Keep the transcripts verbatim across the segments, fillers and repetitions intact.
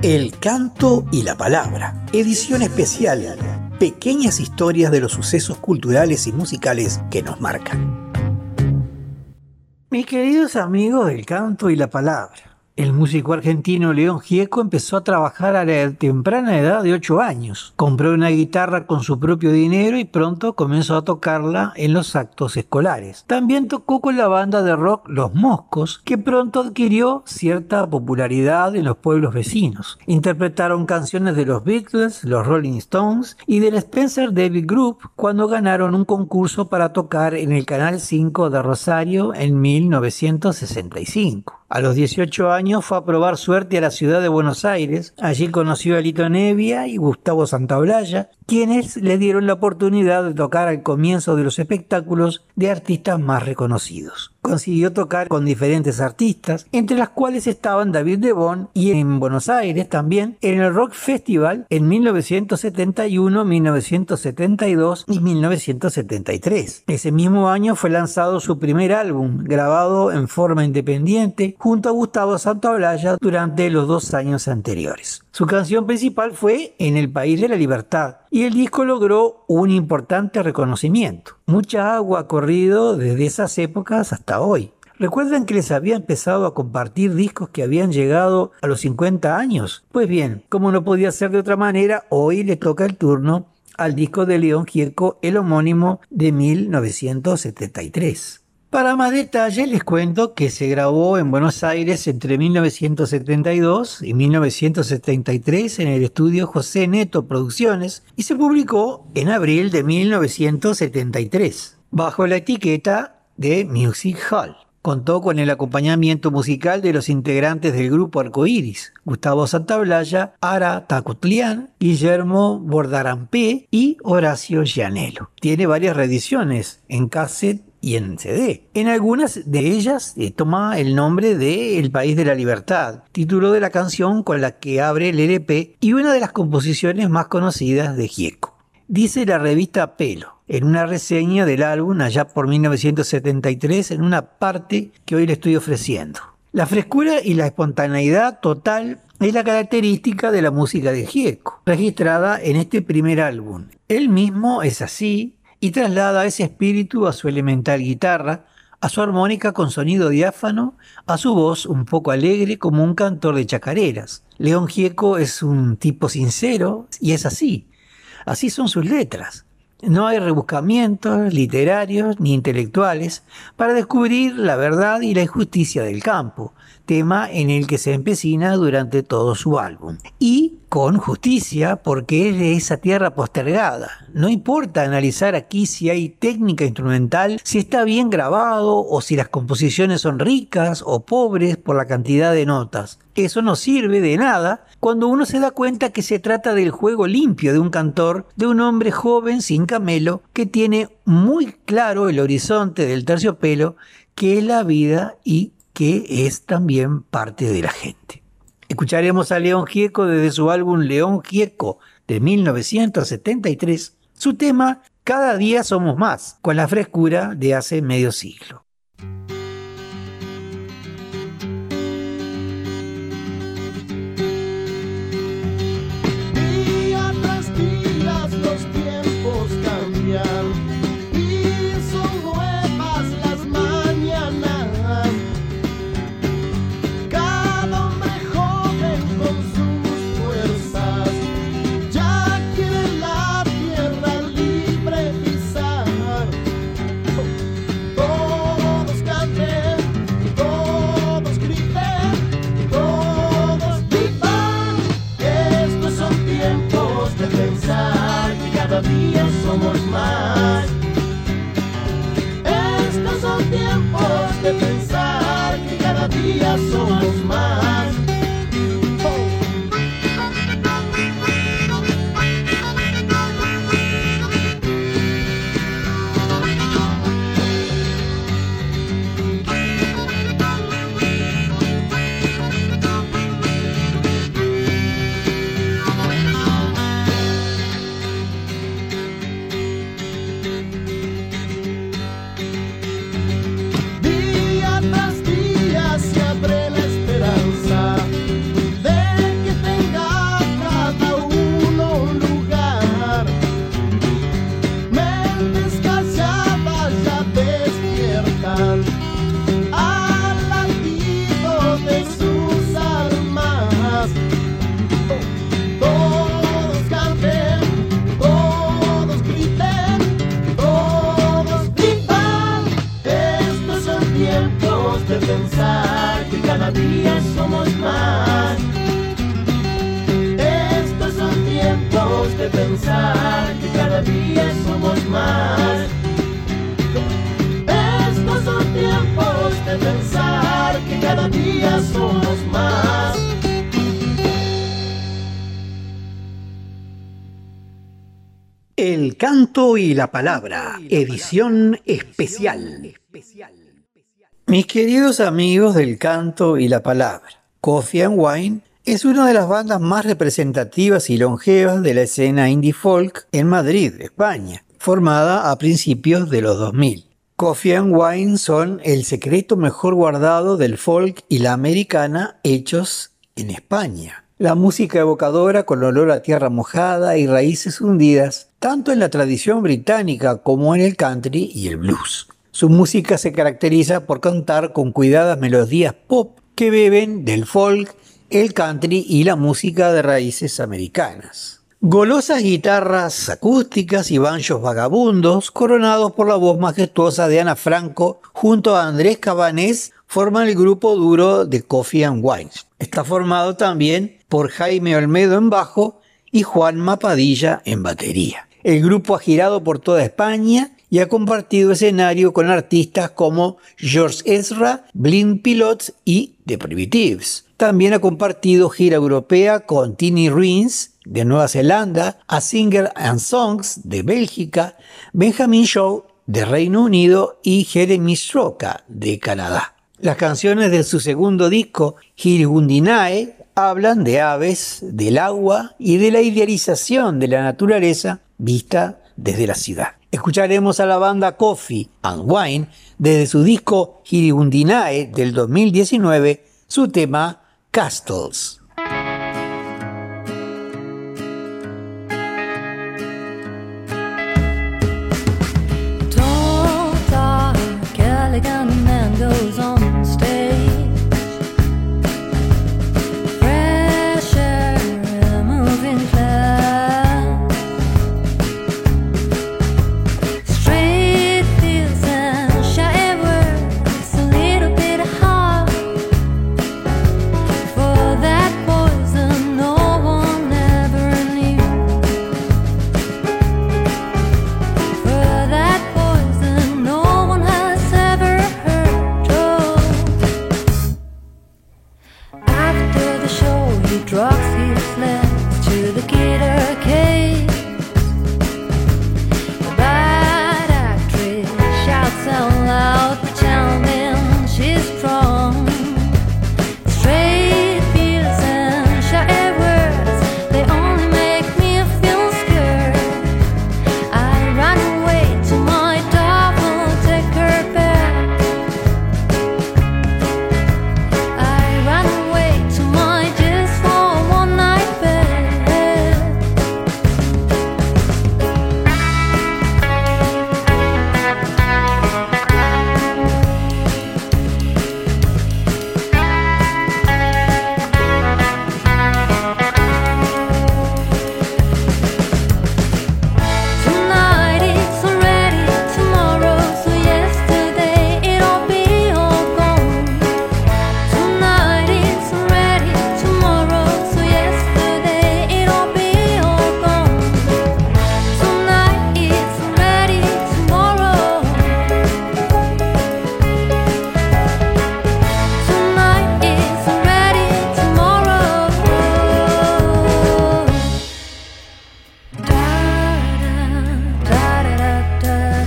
El canto y la palabra, edición especial, pequeñas historias de los sucesos culturales y musicales que nos marcan. Mis queridos amigos del canto y la palabra, el músico argentino León Gieco empezó a trabajar a la temprana edad de ocho años. Compró una guitarra con su propio dinero y pronto comenzó a tocarla en los actos escolares. También tocó con la banda de rock Los Moscos, que pronto adquirió cierta popularidad en los pueblos vecinos. Interpretaron canciones de los Beatles, los Rolling Stones y del Spencer David Group cuando ganaron un concurso para tocar en el Canal cinco de Rosario en mil novecientos sesenta y cinco. A los dieciocho años fue a probar suerte a la ciudad de Buenos Aires. Allí conoció a Lito Nebbia y Gustavo Santaolalla, quienes le dieron la oportunidad de tocar al comienzo de los espectáculos de artistas más reconocidos. Consiguió tocar con diferentes artistas, entre las cuales estaban David Lebón, y en Buenos Aires también en el Rock Festival en mil novecientos setenta y uno, mil novecientos setenta y dos y mil novecientos setenta y tres. Ese mismo año fue lanzado su primer álbum, grabado en forma independiente junto a Gustavo Santaolalla durante los dos años anteriores. Su canción principal fue En el País de la Libertad, y el disco logró un importante reconocimiento. Mucha agua ha corrido desde esas épocas hasta hoy. ¿Recuerdan que les había empezado a compartir discos que habían llegado a los cincuenta años? Pues bien, como no podía ser de otra manera, hoy le toca el turno al disco de León Gieco, el homónimo de mil novecientos setenta y tres. Para más detalles les cuento que se grabó en Buenos Aires entre mil novecientos setenta y dos y mil novecientos setenta y tres en el estudio José Neto Producciones y se publicó en abril de mil novecientos setenta y tres bajo la etiqueta de Music Hall. Contó con el acompañamiento musical de los integrantes del grupo Arcoíris, Gustavo Santaolalla, Ara Tacutlián, Guillermo Bordarampé y Horacio Gianello. Tiene varias reediciones en cassette y en C D. En algunas de ellas eh, toma el nombre de El País de la Libertad, título de la canción con la que abre el L P y una de las composiciones más conocidas de Gieco. Dice la revista Pelo, en una reseña del álbum allá por mil novecientos setenta y tres, en una parte que hoy le estoy ofreciendo: la frescura y la espontaneidad total es la característica de la música de Gieco, registrada en este primer álbum. Él mismo es así, y traslada ese espíritu a su elemental guitarra, a su armónica con sonido diáfano, a su voz un poco alegre como un cantor de chacareras. León Gieco es un tipo sincero y es así. Así son sus letras. No hay rebuscamientos literarios ni intelectuales para descubrir la verdad y la injusticia del campo, tema en el que se empecina durante todo su álbum. Y con justicia, porque es de esa tierra postergada. No importa analizar aquí si hay técnica instrumental, si está bien grabado o si las composiciones son ricas o pobres por la cantidad de notas. Eso no sirve de nada cuando uno se da cuenta que se trata del juego limpio de un cantor, de un hombre joven sin camelo que tiene muy claro el horizonte del terciopelo, que es la vida y que es también parte de la gente. Escucharemos a León Gieco desde su álbum León Gieco de mil novecientos setenta y tres, su tema Cada día somos más, con la frescura de hace medio siglo. Día tras día los tiempos cambian y son nuevas las mañanas. Cada hombre joven con sus fuerzas ya quiere la tierra libre pisar. Todos canten, todos griten, todos vivan. Estos son tiempos de pensar que cada día somos más. Estos son tiempos de pensar que cada día somos más. El canto y la palabra, edición especial. Mis queridos amigos del canto y la palabra, Coffee and Wine es una de las bandas más representativas y longevas de la escena indie folk en Madrid, España, formada a principios de los dos mil. Coffee and Wine son el secreto mejor guardado del folk y la americana hechos en España. La música evocadora con olor a tierra mojada y raíces hundidas, tanto en la tradición británica como en el country y el blues. Su música se caracteriza por contar con cuidadas melodías pop que beben del folk, el country y la música de raíces americanas. Golosas guitarras acústicas y banjos vagabundos, coronados por la voz majestuosa de Ana Franco, junto a Andrés Cabanés, forman el grupo duro de Coffee and Wine. Está formado también por Jaime Olmedo en bajo y Juan Mapadilla en batería. El grupo ha girado por toda España y ha compartido escenario con artistas como George Ezra, Blind Pilots y The Primitives. También ha compartido gira europea con Tiny Ruins de Nueva Zelanda, A Singer and Songs de Bélgica, Benjamin Shaw de Reino Unido y Jeremy Stroka de Canadá. Las canciones de su segundo disco, Hirgundinae, hablan de aves, del agua y de la idealización de la naturaleza vista desde la ciudad. Escucharemos a la banda Coffee and Wine desde su disco Hirgundinae del dos mil diecinueve, su tema Castles. Goes on stage, fresh air, moving cloud, straight fields and shy words, a little bit hard for that poison no one ever knew, for that poison no one has ever heard. After the show, he drops his legs to the guitar case. The bad actress shouts out loud, pretending she's strong. Straight fields and shy words, they only make me feel scared. I run away to my double-decker bed. I run away to my just for one night bed. Tonight it's already tomorrow, so yesterday it'll be all gone. Tonight it's already tomorrow, so yesterday it'll be all gone. Tonight it's already tomorrow. Tonight it's already tomorrow. Da da da da da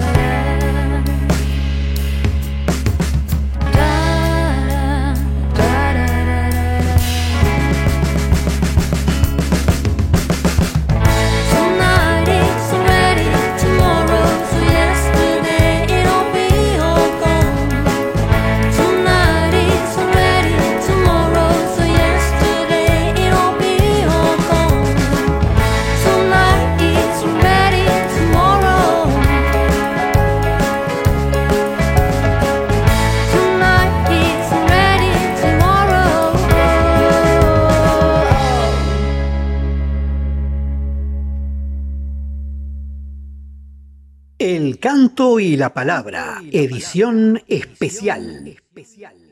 Tonight it's already tomorrow, so yesterday it'll be all gone. Tonight it's already tomorrow, so yesterday it'll be all gone. Tonight it's already tomorrow. Tonight it's already tomorrow. El canto y la palabra, edición especial.